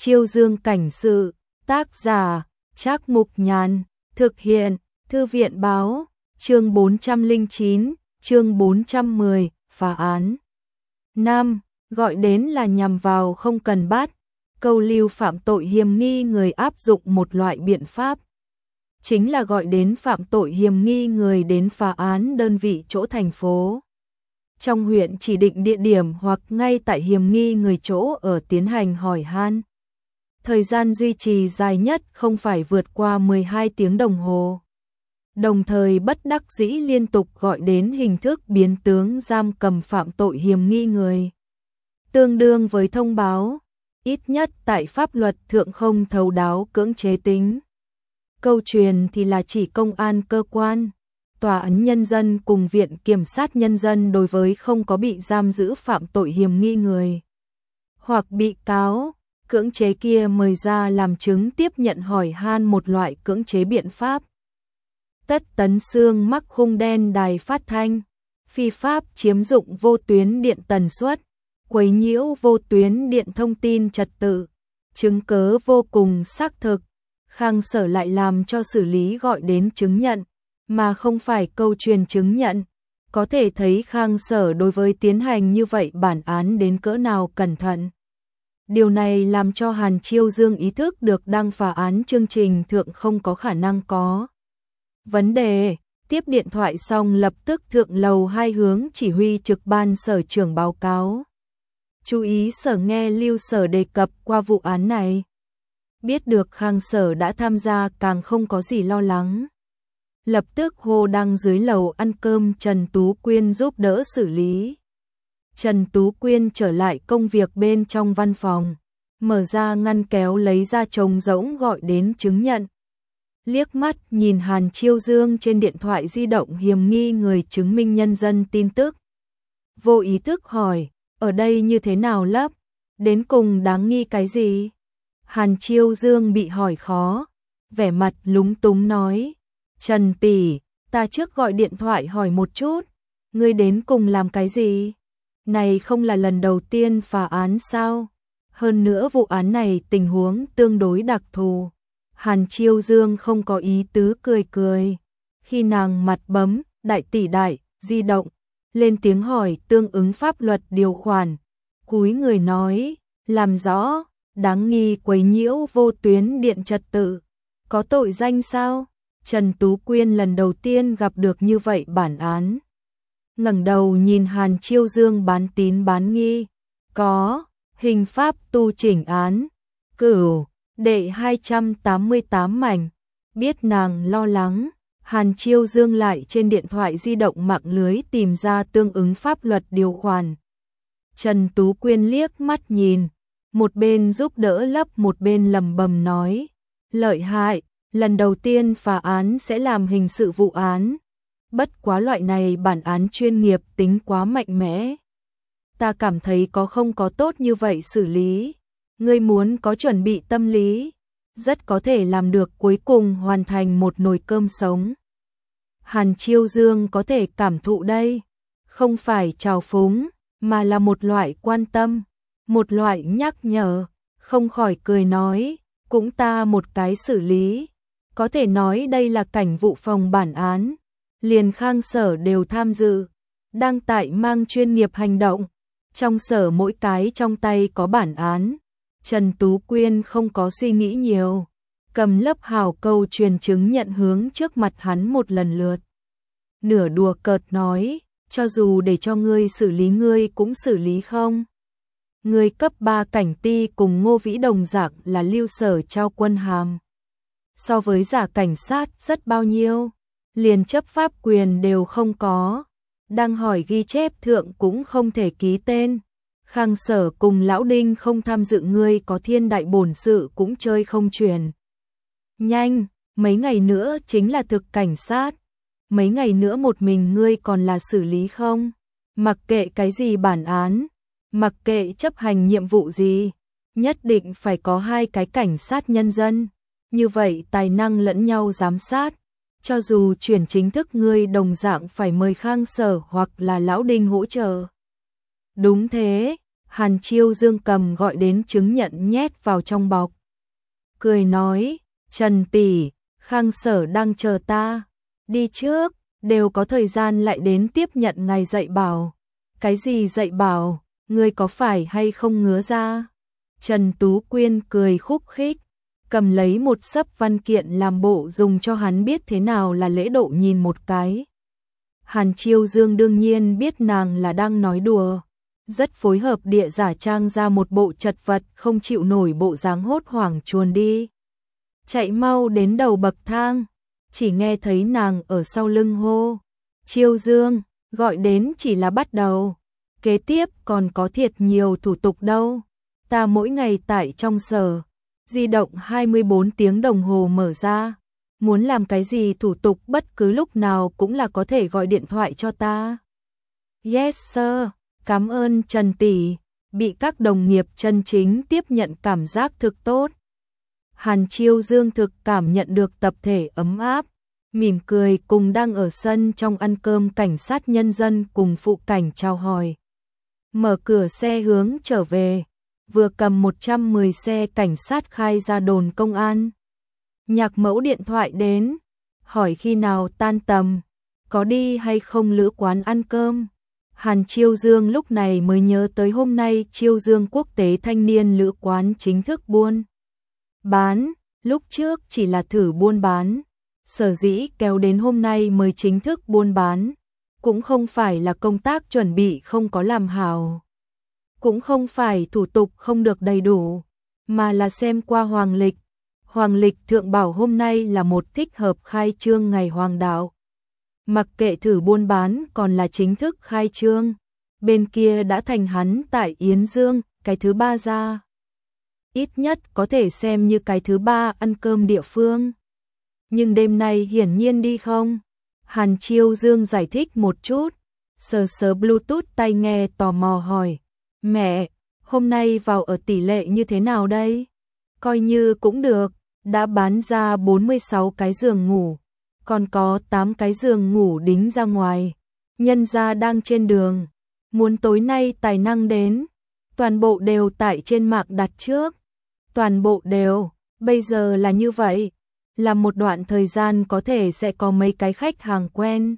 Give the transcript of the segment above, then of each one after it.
Chiêu Dương cảnh sự, tác giả, Trác Mục Nhàn, thực hiện, Thư viện báo, chương 409, chương 410, phá án. Nam, gọi đến là nhằm vào không cần bắt, câu lưu phạm tội hiềm nghi người áp dụng một loại biện pháp. Chính là gọi đến phạm tội hiềm nghi người đến phá án đơn vị chỗ thành phố. Trong huyện chỉ định địa điểm hoặc ngay tại hiềm nghi người chỗ ở tiến hành hỏi han. Thời gian duy trì dài nhất không phải vượt qua 12 tiếng đồng hồ. Đồng thời bất đắc dĩ liên tục gọi đến hình thức biến tướng giam cầm phạm tội hiềm nghi người. Tương đương với thông báo, ít nhất tại pháp luật thượng không thấu đáo cưỡng chế tính. Câu truyền thì là chỉ công an cơ quan, tòa án nhân dân cùng viện kiểm sát nhân dân đối với không có bị giam giữ phạm tội hiềm nghi người hoặc bị cáo, cưỡng chế kia mời ra làm chứng tiếp nhận hỏi han một loại cưỡng chế biện pháp. Tất Tấn Sương mắc khung đen đài phát thanh, phi pháp chiếm dụng vô tuyến điện tần suất, quấy nhiễu vô tuyến điện thông tin trật tự, chứng cớ vô cùng xác thực. Khang Sở lại làm cho xử lý gọi đến chứng nhận, mà không phải câu truyền chứng nhận. Có thể thấy Khang Sở đối với tiến hành như vậy bản án đến cỡ nào cẩn thận. Điều này làm cho Hàn Chiêu Dương ý thức được đăng phá án chương trình thượng không có khả năng có vấn đề. Tiếp điện thoại xong lập tức thượng lầu 2 hướng chỉ huy trực ban sở trưởng báo cáo. Chú ý sở nghe Lưu Sở đề cập qua vụ án này. Biết được Khang Sở đã tham gia càng không có gì lo lắng. Lập tức hô đăng dưới lầu ăn cơm Trần Tú Quyên giúp đỡ xử lý. Trần Tú Quyên trở lại công việc bên trong văn phòng, mở ra ngăn kéo lấy ra trống rỗng gọi đến chứng nhận. Liếc mắt nhìn Hàn Chiêu Dương trên điện thoại di động hiềm nghi người chứng minh nhân dân tin tức. Vô ý thức hỏi, ở đây như thế nào lấp? Đến cùng đáng nghi cái gì? Hàn Chiêu Dương bị hỏi khó, vẻ mặt lúng túng nói, Trần tỷ, ta trước gọi điện thoại hỏi một chút, ngươi đến cùng làm cái gì? Này không là lần đầu tiên phá án sao? Hơn nữa vụ án này tình huống tương đối đặc thù. Hàn Chiêu Dương không có ý tứ cười cười. Khi nàng mặt bấm, đại tỷ đại, di động, lên tiếng hỏi tương ứng pháp luật điều khoản. Cúi người nói, làm rõ, đáng nghi quấy nhiễu vô tuyến điện trật tự. Có tội danh sao? Trần Tú Quyên lần đầu tiên gặp được như vậy bản án. Ngẩng đầu nhìn Hàn Chiêu Dương bán tín bán nghi. Có, hình pháp tu chỉnh án. Cửu, đệ 288 mảnh. Biết nàng lo lắng, Hàn Chiêu Dương lại trên điện thoại di động mạng lưới tìm ra tương ứng pháp luật điều khoản. Trần Tú Quyên liếc mắt nhìn, một bên giúp đỡ lấp một bên lầm bầm nói. Lợi hại, lần đầu tiên phá án sẽ làm hình sự vụ án. Bất quá loại này bản án chuyên nghiệp tính quá mạnh mẽ. Ta cảm thấy không có tốt như vậy xử lý. Ngươi muốn có chuẩn bị tâm lý, rất có thể làm được cuối cùng hoàn thành một nồi cơm sống. Hàn Chiêu Dương có thể cảm thụ đây, không phải trào phúng, mà là một loại quan tâm, một loại nhắc nhở, không khỏi cười nói, cũng ta một cái xử lý. Có thể nói đây là cảnh vụ phòng bản án, liền Khang Sở đều tham dự, đang tại mang chuyên nghiệp hành động. Trong sở mỗi cái trong tay có bản án. Trần Tú Quyên không có suy nghĩ nhiều, cầm lớp hào câu truyền chứng nhận hướng trước mặt hắn một lần lượt. Nửa đùa cợt nói, cho dù để cho ngươi xử lý ngươi cũng xử lý không? Ngươi cấp 3 cảnh ti cùng Ngô Vĩ đồng dạng là Lưu Sở trao quân hàm. So với giả cảnh sát rất bao nhiêu, liền chấp pháp quyền đều không có. Đang hỏi ghi chép thượng cũng không thể ký tên. Khang Sở cùng Lão Đinh không tham dự ngươi có thiên đại bổn sự cũng chơi không truyền. Nhanh, mấy ngày nữa chính là thực cảnh sát. Mấy ngày nữa một mình ngươi còn là xử lý không? Mặc kệ cái gì bản án, mặc kệ chấp hành nhiệm vụ gì, nhất định phải có 2 cái cảnh sát nhân dân. Như vậy tài năng lẫn nhau giám sát. Cho dù chuyển chính thức ngươi đồng dạng phải mời Khang Sở hoặc là Lão Đinh hỗ trợ. Đúng thế, Hàn Chiêu Dương cầm gọi đến chứng nhận nhét vào trong bọc. Cười nói, Trần tỷ, Khang Sở đang chờ ta. Đi trước, đều có thời gian lại đến tiếp nhận ngài dạy bảo. Cái gì dạy bảo, ngươi có phải hay không ngứa ra? Trần Tú Quyên cười khúc khích, cầm lấy một xấp văn kiện làm bộ dùng cho hắn biết thế nào là lễ độ nhìn một cái. Hàn Chiêu Dương đương nhiên biết nàng là đang nói đùa, rất phối hợp địa giả trang ra một bộ chật vật không chịu nổi bộ dáng hốt hoảng chuồn đi. Chạy mau đến đầu bậc thang, chỉ nghe thấy nàng ở sau lưng hô, Chiêu Dương, gọi đến chỉ là bắt đầu, kế tiếp còn có thiệt nhiều thủ tục đâu. Ta mỗi ngày tại trong sở, di động 24 tiếng đồng hồ mở ra, muốn làm cái gì thủ tục bất cứ lúc nào cũng là có thể gọi điện thoại cho ta. Yes sir, cảm ơn Trần tỷ, bị các đồng nghiệp chân chính tiếp nhận cảm giác thực tốt. Hàn Chiêu Dương thực cảm nhận được tập thể ấm áp, mỉm cười cùng đang ở sân trong ăn cơm cảnh sát nhân dân cùng phụ cảnh chào hỏi. Mở cửa xe hướng trở về, vừa cầm 110 xe cảnh sát khai ra đồn công an. Nhạc Mẫu điện thoại đến, hỏi khi nào tan tầm, có đi hay không lữ quán ăn cơm. Hàn Chiêu Dương lúc này mới nhớ tới hôm nay Chiêu Dương Quốc tế thanh niên lữ quán chính thức buôn bán, lúc trước chỉ là thử buôn bán, sở dĩ kéo đến hôm nay mới chính thức buôn bán, cũng không phải là công tác chuẩn bị không có làm hảo, cũng không phải thủ tục không được đầy đủ, mà là xem qua hoàng lịch. Hoàng lịch thượng bảo hôm nay là một thích hợp khai trương ngày hoàng đạo. Mặc kệ thử buôn bán còn là chính thức khai trương, bên kia đã thành hắn tại Yến Dương, cái thứ ba ra. Ít nhất có thể xem như cái thứ ba ăn cơm địa phương. Nhưng đêm nay hiển nhiên đi không? Hàn Chiêu Dương giải thích một chút, sờ sờ Bluetooth tai nghe tò mò hỏi. Mẹ, hôm nay vào ở tỷ lệ như thế nào đây? Coi như cũng được, đã bán ra 46 cái giường ngủ, còn có 8 cái giường ngủ đính ra ngoài. Nhân gia đang trên đường, muốn tối nay tài năng đến, toàn bộ đều tại trên mạng đặt trước. Toàn bộ đều, bây giờ là như vậy, là một đoạn thời gian có thể sẽ có mấy cái khách hàng quen.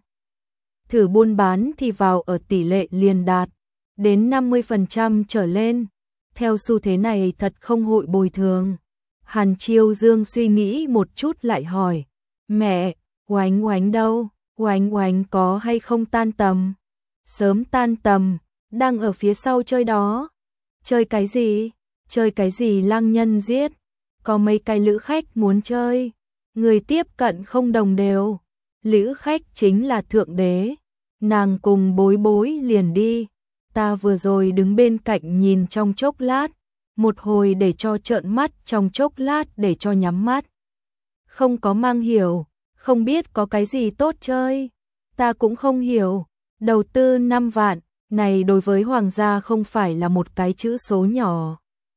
Thử buôn bán thì vào ở tỷ lệ liền đạt đến 50% trở lên. Theo xu thế này thật không hội bồi thường. Hàn Chiêu Dương suy nghĩ một chút lại hỏi, mẹ, Oánh Oánh đâu? Oánh Oánh có hay không tan tầm? Sớm tan tầm, đang ở phía sau chơi đó. Chơi cái gì? Chơi cái gì lang nhân giết? Có mấy cái lữ khách muốn chơi. Người tiếp cận không đồng đều. Lữ khách chính là thượng đế. Nàng cùng bối bối liền đi. Ta vừa rồi đứng bên cạnh nhìn trong chốc lát. Một hồi để cho trợn mắt, trong chốc lát để cho nhắm mắt. Không có mang hiểu, không biết có cái gì tốt chơi. Ta cũng không hiểu, đầu tư 5 vạn, này đối với hoàng gia không phải là một cái chữ số nhỏ.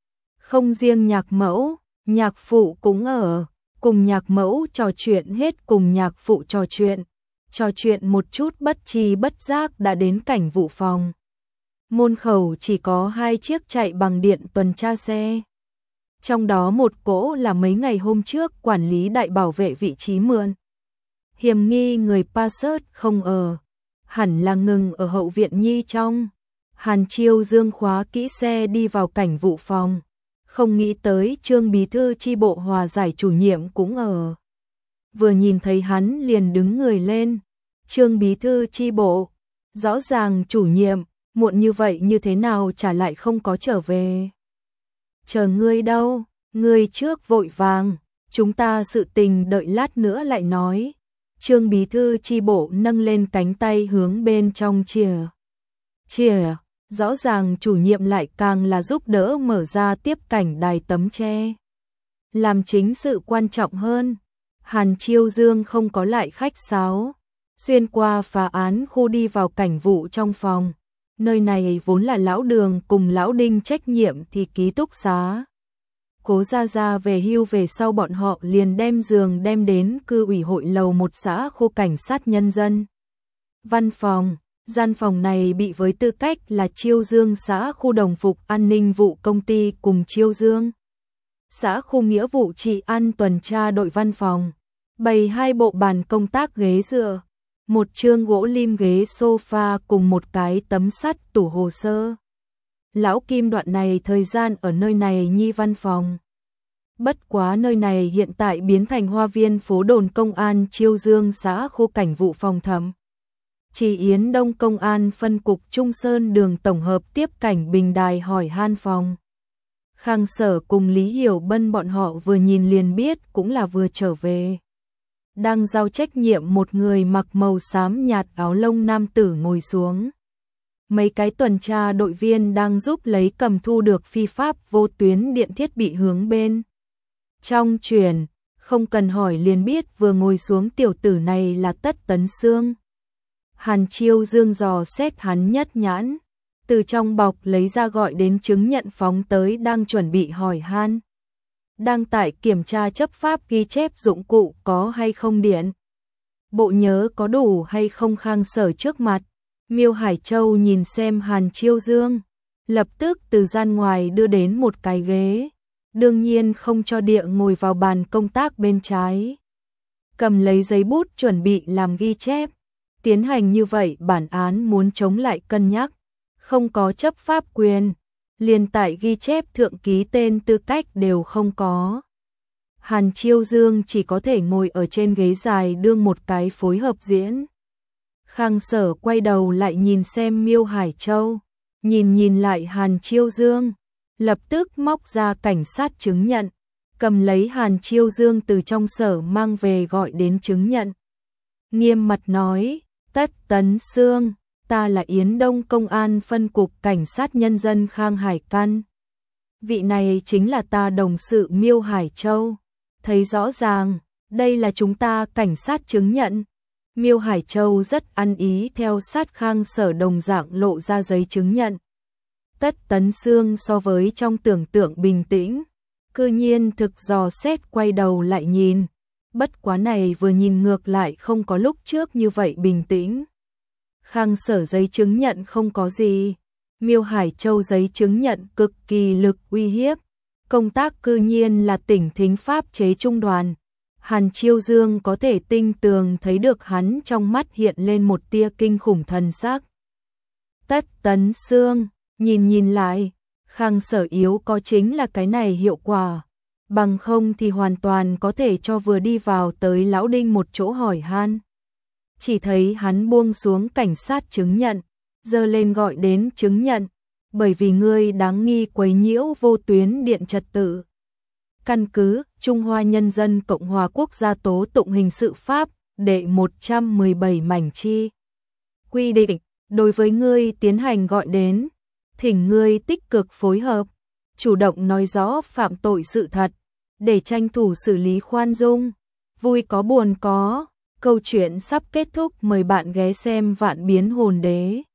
Không riêng Nhạc Mẫu, nhạc phụ cũng ở, cùng Nhạc Mẫu trò chuyện hết cùng nhạc phụ trò chuyện một chút bất tri bất giác đã đến cảnh vụ phòng. Môn khẩu chỉ có 2 chiếc chạy bằng điện tuần tra xe. Trong đó một cỗ là mấy ngày hôm trước quản lý đại bảo vệ vị trí mượn. Hiểm nghi người Passat không ở, hẳn là ngừng ở hậu viện nhi trong. Hàn Chiêu Dương khóa kỹ xe đi vào cảnh vụ phòng. Không nghĩ tới Trương bí thư chi bộ hòa giải chủ nhiệm cũng ở. Vừa nhìn thấy hắn liền đứng người lên. Trương bí thư chi bộ, rõ ràng chủ nhiệm, muộn như vậy như thế nào trả lại không có trở về. Chờ ngươi đâu, ngươi trước vội vàng, chúng ta sự tình đợi lát nữa lại nói. Trương bí thư chi bộ nâng lên cánh tay hướng bên trong chìa, rõ ràng chủ nhiệm lại càng là giúp đỡ mở ra tiếp cảnh đài tấm tre. Làm chính sự quan trọng hơn, Hàn Chiêu Dương không có lại khách sáo, xuyên qua phá án khu đi vào cảnh vụ trong phòng. Nơi này vốn là lão Đường cùng lão Đinh trách nhiệm thì ký túc xá. Cố Gia Gia về hưu về sau bọn họ liền đem giường đem đến cư ủy hội lầu 1 xã khu cảnh sát nhân dân. Văn phòng, Gian phòng này bị với tư cách là Chiêu Dương xã khu đồng phục an ninh vụ công ty cùng Chiêu Dương xã khu nghĩa vụ trị an tuần tra đội văn phòng, bày 2 bộ bàn công tác ghế dựa, một chương gỗ lim ghế sofa cùng một cái tấm sắt tủ hồ sơ. Lão Kim đoạn này thời gian ở nơi này nhi văn phòng. Bất quá nơi này hiện tại biến thành hoa viên phố đồn công an Chiêu Dương xã khu cảnh vụ phòng thẩm. Chỉ Yến Đông công an phân cục Trung Sơn đường tổng hợp tiếp cảnh Bình Đài hỏi han phòng. Khang Sở cùng Lý Hiểu Bân bọn họ vừa nhìn liền biết cũng là vừa trở về. Đang giao trách nhiệm một người mặc màu xám nhạt áo lông nam tử ngồi xuống. Mấy cái tuần tra đội viên đang giúp lấy cầm thu được phi pháp vô tuyến điện thiết bị hướng bên trong chuyển, không cần hỏi liền biết vừa ngồi xuống tiểu tử này là Tất Tấn Xương. Hàn Chiêu Dương dò xét hắn nhất nhãn, từ trong bọc lấy ra gọi đến chứng nhận phóng tới đang chuẩn bị hỏi han. Đang tại kiểm tra chấp pháp ghi chép dụng cụ có hay không điện. Bộ nhớ có đủ hay không Khang Sở trước mặt. Miêu Hải Châu nhìn xem Hàn Chiêu Dương, lập tức từ gian ngoài đưa đến một cái ghế, đương nhiên không cho địa ngồi vào bàn công tác bên trái. Cầm lấy giấy bút chuẩn bị làm ghi chép, tiến hành như vậy bản án muốn chống lại cân nhắc, không có chấp pháp quyền, liền tại ghi chép thượng ký tên tư cách đều không có. Hàn Chiêu Dương chỉ có thể ngồi ở trên ghế dài đương một cái phối hợp diễn. Khang Sở quay đầu lại nhìn xem Miêu Hải Châu, nhìn lại Hàn Chiêu Dương, lập tức móc ra cảnh sát chứng nhận, cầm lấy Hàn Chiêu Dương từ trong sở mang về gọi đến chứng nhận. Nghiêm mặt nói, Tất Tấn Xương, ta là Yến Đông công an phân cục cảnh sát nhân dân Khang Hải Căn. Vị này chính là ta đồng sự Miêu Hải Châu, thấy rõ ràng, đây là chúng ta cảnh sát chứng nhận. Miêu Hải Châu rất ăn ý theo sát Khang Sở đồng dạng lộ ra giấy chứng nhận. Tất Tấn Xương so với trong tưởng tượng bình tĩnh, cư nhiên thực dò xét quay đầu lại nhìn, bất quá này vừa nhìn ngược lại không có lúc trước như vậy bình tĩnh. Khang Sở giấy chứng nhận không có gì, Miêu Hải Châu giấy chứng nhận cực kỳ lực uy hiếp, công tác cư nhiên là tỉnh thính pháp chế trung đoàn. Hàn Chiêu Dương có thể tinh tường thấy được hắn trong mắt hiện lên một tia kinh khủng thần sắc. Tất Tấn Xương, nhìn lại, Khang Sở yếu có chính là cái này hiệu quả, bằng không thì hoàn toàn có thể cho vừa đi vào tới lão Đinh một chỗ hỏi han. Chỉ thấy hắn buông xuống cảnh sát chứng nhận, giơ lên gọi đến chứng nhận, bởi vì ngươi đáng nghi quấy nhiễu vô tuyến điện trật tự. Căn cứ Trung Hoa Nhân dân Cộng hòa Quốc gia tố tụng hình sự pháp đệ 117 mảnh chi quy định, đối với ngươi tiến hành gọi đến, thỉnh ngươi tích cực phối hợp, chủ động nói rõ phạm tội sự thật, để tranh thủ xử lý khoan dung, vui có buồn có, câu chuyện sắp kết thúc, mời bạn ghé xem Vạn Biến Hồn Đế.